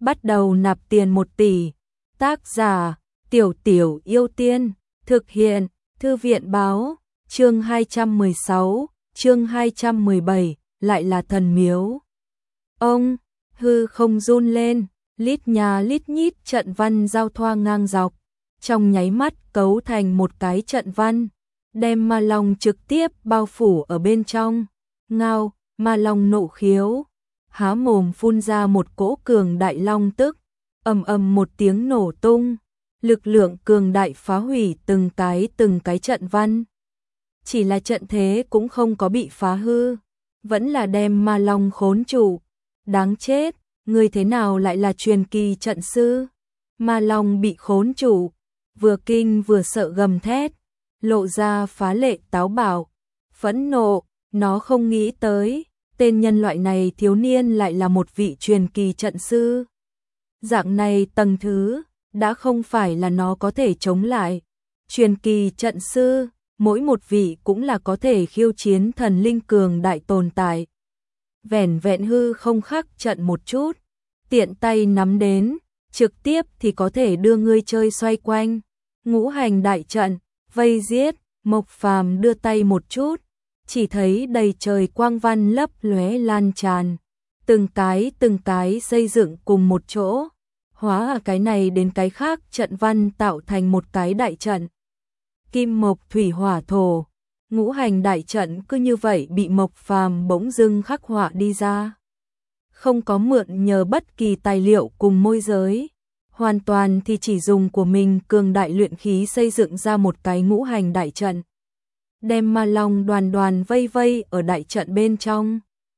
bắt đầu nạp tiền 1 tỷ. Tác giả: Tiểu Tiểu Yêu Tiên. Thực hiện: Thư viện báo. Chương 216, chương 217, lại là thần miếu. Ông, hư không run lên, lít nhà lít nhít trận văn giao thoa ngang dọc, trong nháy mắt cấu thành một cái trận văn, đem ma long trực tiếp bao phủ ở bên trong. Ngao, ma long nộ khiếu, há mồm phun ra một cỗ cường đại long tức, ầm ầm một tiếng nổ tung, lực lượng cường đại phá hủy từng cái trận văn. Chỉ là trận thế cũng không có bị phá hư, vẫn là đem ma long khốn trụ. Đáng chết, người thế nào lại là truyền kỳ trận sư? Ma long bị khốn trụ, vừa kinh vừa sợ gầm thét, lộ ra phá lệ táo bạo, phẫn nộ. Nó không nghĩ tới, tên nhân loại này thiếu niên lại là một vị truyền kỳ trận sư. Dạng này tầng thứ, đã không phải là nó có thể chống lại. Truyền kỳ trận sư, mỗi một vị cũng là có thể khiêu chiến thần linh cường đại tồn tại. Vẻn vẹn hư không khắc trận một chút, tiện tay nắm đến, trực tiếp thì có thể đưa ngươi chơi xoay quanh. Ngũ hành đại trận, vây giết. Mộc Phàm đưa tay một chút, chỉ thấy đầy trời quang văn lấp lóe lan tràn, từng cái xây dựng cùng một chỗ, hóa cái này đến cái khác trận văn tạo thành một cái đại trận. Kim mộc thủy hỏa thổ, ngũ hành đại trận cứ như vậy bị Mộc Phàm bỗng dưng khắc họa đi ra. Không có mượn nhờ bất kỳ tài liệu cùng môi giới, hoàn toàn thì chỉ dùng của mình cường đại luyện khí xây dựng ra một cái ngũ hành đại trận. Đem ma long đoàn đoàn vây vây ở đại trận bên trong.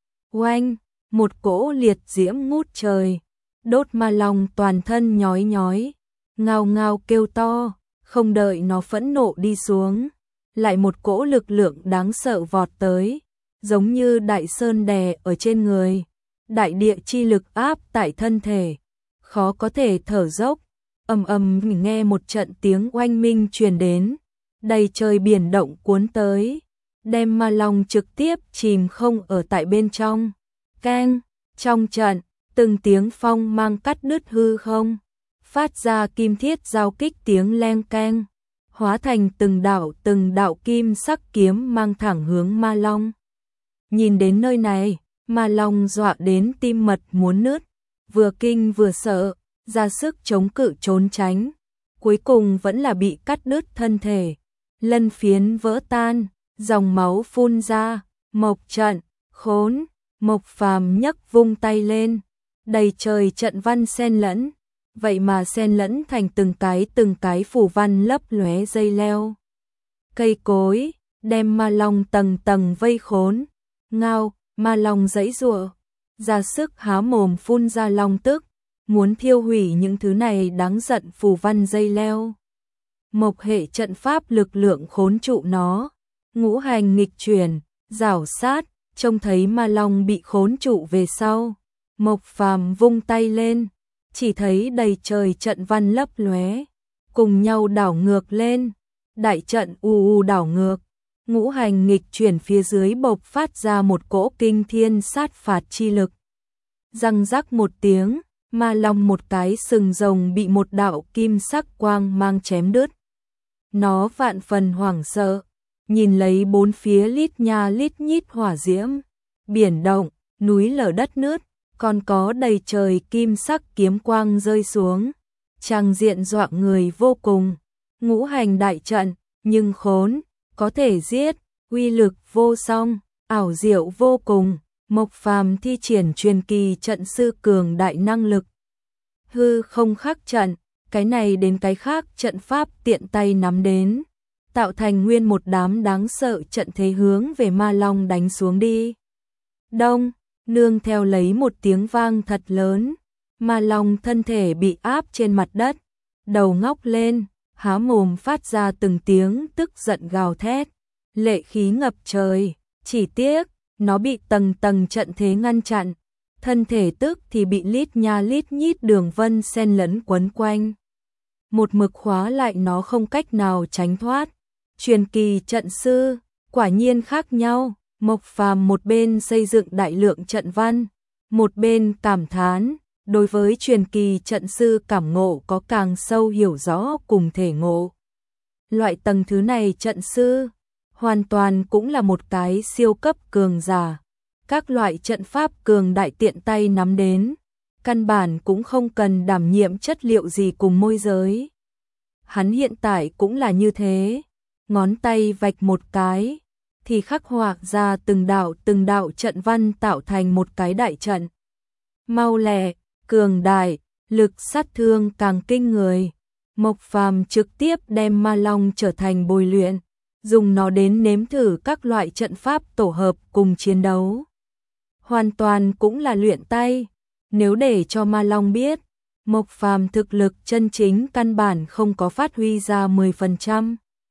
Oanh, một cỗ liệt diễm ngút trời, đốt ma long toàn thân nhói nhói, ngao ngao kêu to, không đợi nó phẫn nộ đi xuống, lại một cỗ lực lượng đáng sợ vọt tới, giống như đại sơn đè ở trên người, đại địa chi lực áp tại thân thể, khó có thể thở dốc. Ầm ầm, nghe một trận tiếng oanh minh truyền đến, đầy trời biển động cuốn tới, đem ma long trực tiếp chìm không ở tại bên trong. Keng, trong trận, từng tiếng phong mang cắt đứt hư không, phát ra kim thiết giao kích tiếng leng keng, hóa thành từng đạo kim sắc kiếm mang thẳng hướng ma long. Nhìn đến nơi này, ma long dọa đến tim mật muốn nứt, vừa kinh vừa sợ, ra sức chống cự trốn tránh, cuối cùng vẫn là bị cắt đứt thân thể, lân phiến vỡ tan, dòng máu phun ra. Mộc trận, khốn. Mộc Phàm nhấc vung tay lên, đầy trời trận văn xen lẫn, vậy mà xen lẫn thành từng cái phù văn lấp lóe dây leo, cây cối, đem ma long tầng tầng vây khốn. Ngao, ma long giãy giụa, ra sức há mồm phun ra long tức, muốn thiêu hủy những thứ này đáng giận phù văn dây leo. Mộc hệ trận pháp lực lượng khốn trụ nó, ngũ hành nghịch chuyển, rảo sát. Trông thấy ma long bị khốn trụ về sau, Mộc Phàm vung tay lên, chỉ thấy đầy trời trận văn lấp lóe, cùng nhau đảo ngược lên, đại trận u đảo ngược, ngũ hành nghịch chuyển phía dưới bộc phát ra một cỗ kinh thiên sát phạt chi lực. Răng rắc một tiếng, ma long một cái sừng rồng bị một đạo kim sắc quang mang chém đứt. Nó vạn phần hoảng sợ, nhìn lấy bốn phía lít nha lít nhít hỏa diễm, biển động, núi lở đất nứt, còn có đầy trời kim sắc kiếm quang rơi xuống, tràng diện dọa người vô cùng. Ngũ hành đại trận, nhưng khốn, có thể giết, uy lực vô song, ảo diệu vô cùng. Mộc Phàm thi triển truyền kỳ trận sư cường đại năng lực. Hư không khắc trận, cái này đến cái khác trận pháp tiện tay nắm đến, tạo thành nguyên một đám đáng sợ trận thế hướng về ma long đánh xuống đi. Đông, nương theo lấy một tiếng vang thật lớn, ma long thân thể bị áp trên mặt đất, đầu ngóc lên, há mồm phát ra từng tiếng tức giận gào thét, lệ khí ngập trời. Chỉ tiếc, nó bị tầng trận thế ngăn chặn, thân thể tức thì bị lít nha lít nhít đường vân xen lẫn quấn quanh, một mực khóa lại nó không cách nào tránh thoát. Truyền kỳ trận sư, quả nhiên khác nhau. Mộc Phàm một bên xây dựng đại lượng trận văn, một bên cảm thán, đối với truyền kỳ trận sư cảm ngộ có càng sâu hiểu rõ cùng thể ngộ. Loại tầng thứ này trận sư, hoàn toàn cũng là một cái siêu cấp cường giả. Các loại trận pháp cường đại tiện tay nắm đến, căn bản cũng không cần đảm nhiệm chất liệu gì cùng môi giới. Hắn hiện tại cũng là như thế, ngón tay vạch một cái, thì khắc họa ra từng đạo trận văn tạo thành một cái đại trận. Mau lẹ, cường đại, lực sát thương càng kinh người. Mộc Phàm trực tiếp đem ma long trở thành bồi luyện, dùng nó đến nếm thử các loại trận pháp tổ hợp cùng chiến đấu. Hoàn toàn cũng là luyện tay, nếu để cho ma long biết, Mộc Phàm thực lực chân chính căn bản không có phát huy ra 10%.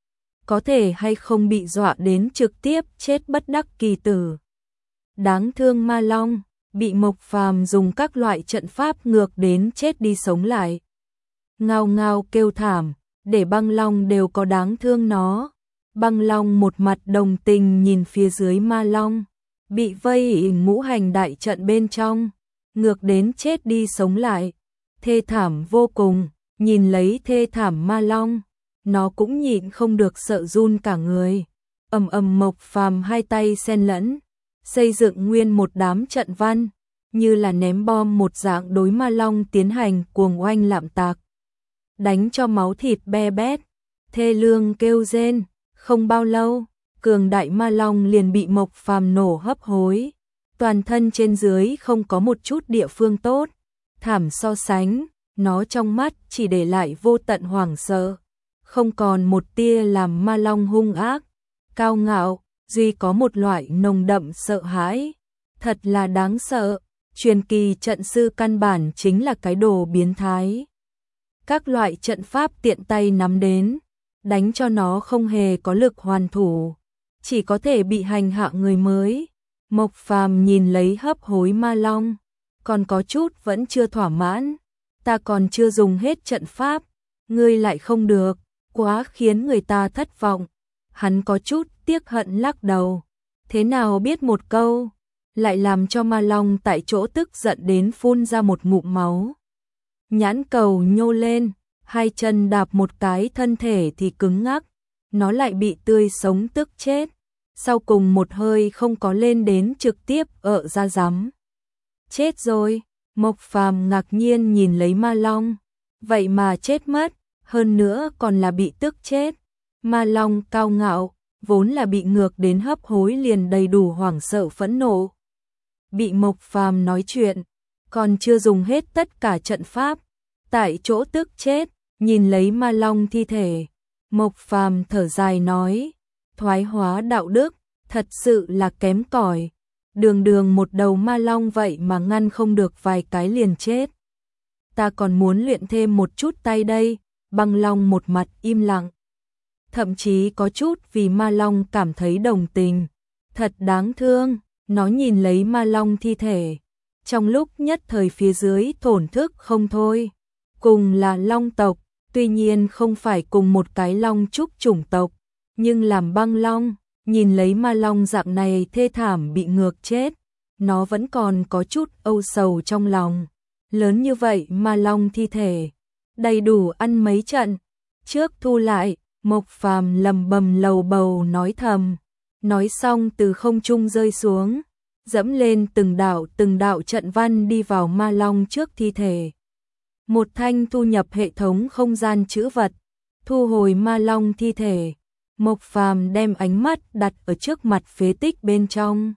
Có thể hay không bị dọa đến trực tiếp chết bất đắc kỳ tử. Đáng thương ma long, bị Mộc Phàm dùng các loại trận pháp ngược đến chết đi sống lại. Ngao ngao kêu thảm, để Băng Long đều có đáng thương nó. Băng Long một mặt đồng tình nhìn phía dưới ma long, bị vây ngũ hành đại trận bên trong, ngược đến chết đi sống lại. Thê thảm vô cùng, nhìn lấy thê thảm ma long, nó cũng nhịn không được sợ run cả người. Ầm ầm Mộc Phàm hai tay xen lẫn, xây dựng nguyên một đám trận văn, như là ném bom một dạng đối ma long tiến hành cuồng oanh lạm tạc. Đánh cho máu thịt be bét, thê lương kêu rên, không bao lâu, cường đại ma long liền bị Mộc Phàm nổ hấp hối, toàn thân trên dưới không có một chút địa phương tốt, thảm so sánh, nó trong mắt chỉ để lại vô tận hoảng sợ, không còn một tia làm ma long hung ác, cao ngạo, duy có một loại nồng đậm sợ hãi, thật là đáng sợ, truyền kỳ trận sư căn bản chính là cái đồ biến thái. Các loại trận pháp tiện tay nắm đến, đánh cho nó không hề có lực hoàn thủ, chỉ có thể bị hành hạ người mới. Mộc Phàm nhìn lấy hấp hối ma long, còn có chút vẫn chưa thỏa mãn, ta còn chưa dùng hết trận pháp, ngươi lại không được, quá khiến người ta thất vọng. Hắn có chút tiếc hận lắc đầu, thế nào biết một câu, lại làm cho ma long tại chỗ tức giận đến phun ra một ngụm máu. Nhãn cầu nhô lên, hai chân đạp một cái thân thể thì cứng ngắc, nó lại bị tươi sống tức chết. Sau cùng một hơi không có lên đến trực tiếp ở ra rắm. Chết rồi, Mộc Phàm ngạc nhiên nhìn lấy ma long, vậy mà chết mất, hơn nữa còn là bị tức chết. Ma long cao ngạo, vốn là bị ngược đến hấp hối liền đầy đủ hoảng sợ phẫn nộ. Bị Mộc Phàm nói chuyện, còn chưa dùng hết tất cả trận pháp, tại chỗ tức chết, nhìn lấy ma long thi thể. Mộc Phàm thở dài nói, thoái hóa đạo đức, thật sự là kém cỏi. Đường đường một đầu ma long vậy mà ngăn không được vài cái liền chết. Ta còn muốn luyện thêm một chút tay đây. Băng long một mặt im lặng, thậm chí có chút vì ma long cảm thấy đồng tình. Thật đáng thương, nó nhìn lấy ma long thi thể, trong lúc nhất thời phía dưới thổn thức không thôi. Cùng là long tộc, tuy nhiên không phải cùng một cái long trúc chủng tộc, nhưng làm băng long, nhìn lấy ma long dạng này thê thảm bị ngược chết, nó vẫn còn có chút âu sầu trong lòng. Lớn như vậy ma long thi thể, đầy đủ ăn mấy trận, trước thu lại. Mộc Phàm lầm bầm lầu bầu nói thầm, nói xong từ không trung rơi xuống, dẫm lên từng đạo trận văn đi vào ma long trước thi thể. Một thanh thu nhập hệ thống không gian trữ vật, thu hồi ma long thi thể. Mộc Phàm đem ánh mắt đặt ở trước mặt phế tích bên trong.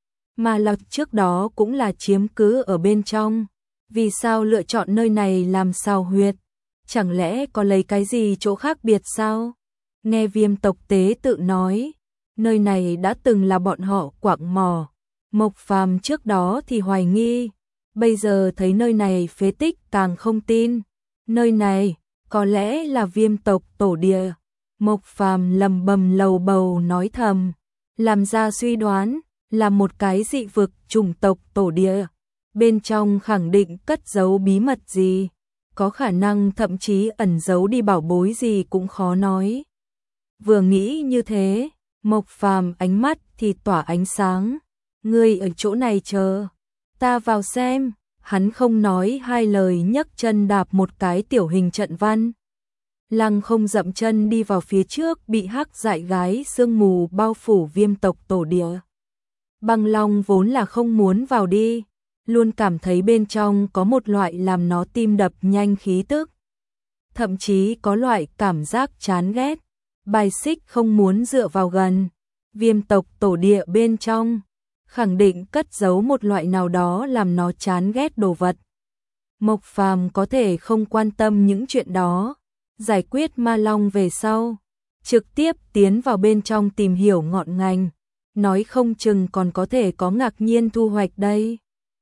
Ma long trước đó cũng là chiếm cứ ở bên trong, vì sao lựa chọn nơi này làm sao huyệt? Chẳng lẽ có lấy cái gì chỗ khác biệt sao? Nghe Viêm tộc tế tự nói, nơi này đã từng là bọn họ quạng mỏ. Mộc Phàm trước đó thì hoài nghi, bây giờ thấy nơi này phế tích càng không tin. Nơi này có lẽ là Viêm tộc tổ địa. Mộc Phàm lầm bầm lầu bầu nói thầm, làm ra suy đoán là một cái dị vực chủng tộc tổ địa. Bên trong khẳng định cất giấu bí mật gì, có khả năng thậm chí ẩn giấu đi bảo bối gì cũng khó nói. Vừa nghĩ như thế, Mộc Phàm ánh mắt thì tỏa ánh sáng. Ngươi ở chỗ này chờ, ta vào xem. Hắn không nói hai lời nhấc chân đạp một cái tiểu hình trận văn. Lăng Không dậm chân đi vào phía trước, bị hắc dại gái sương mù bao phủ Viêm tộc tổ địa. Băng Long vốn là không muốn vào đi, luôn cảm thấy bên trong có một loại làm nó tim đập nhanh khí tức. Thậm chí có loại cảm giác chán ghét, bài xích không muốn dựa vào gần. Viêm tộc tổ địa bên trong, khẳng định cất giấu một loại nào đó làm nó chán ghét đồ vật. Mộc Phàm có thể không quan tâm những chuyện đó, giải quyết ma long về sau, trực tiếp tiến vào bên trong tìm hiểu ngọn ngành, nói không chừng còn có thể có ngạc nhiên thu hoạch đây.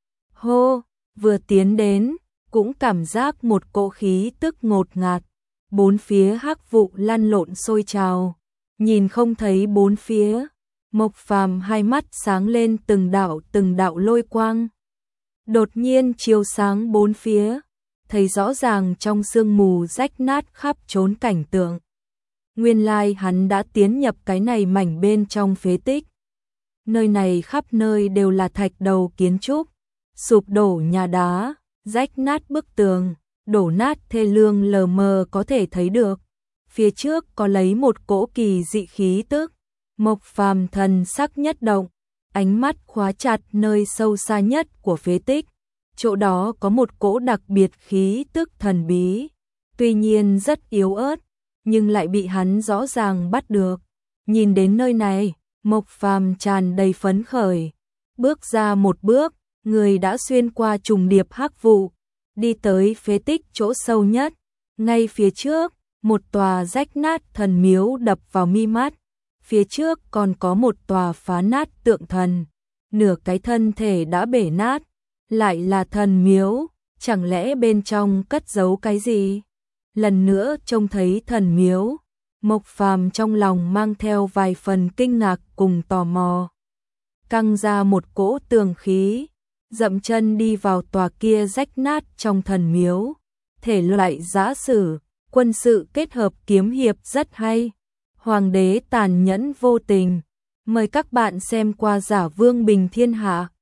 Hô, vừa tiến đến, cũng cảm giác một cỗ khí tức ngột ngạt, bốn phía hắc vụ lăn lộn sôi trào, nhìn không thấy bốn phía. Mộc Phàm hai mắt sáng lên từng đạo lôi quang. Đột nhiên chiếu sáng bốn phía, thấy rõ ràng trong sương mù rách nát khắp trốn cảnh tượng. Nguyên lai hắn đã tiến nhập cái này mảnh bên trong phế tích. Nơi này khắp nơi đều là thạch đầu kiến trúc, sụp đổ nhà đá, rách nát bức tường, đổ nát thê lương lờ mờ có thể thấy được. Phía trước có lấy một cỗ kỳ dị khí tức. Mộc Phàm thần sắc nhất động, ánh mắt khóa chặt nơi sâu xa nhất của phế tích. Chỗ đó có một cỗ đặc biệt khí tức thần bí, tuy nhiên rất yếu ớt, nhưng lại bị hắn rõ ràng bắt được. Nhìn đến nơi này, Mộc Phàm tràn đầy phấn khởi, bước ra một bước, người đã xuyên qua trùng điệp hắc vụ, đi tới phế tích chỗ sâu nhất. Ngay phía trước, một tòa rách nát thần miếu đập vào mi mắt. Phía trước còn có một tòa phá nát tượng thần, nửa cái thân thể đã bể nát, lại là thần miếu, chẳng lẽ bên trong cất giấu cái gì? Lần nữa trông thấy thần miếu, Mộc Phàm trong lòng mang theo vài phần kinh ngạc cùng tò mò. Căng ra một cỗ tường khí, dậm chân đi vào tòa kia rách nát trong thần miếu. Thể loại giã sử, quân sự kết hợp kiếm hiệp rất hay. Hoàng đế tàn nhẫn vô tình. Mời các bạn xem qua Giả Vương Bình Thiên Hạ.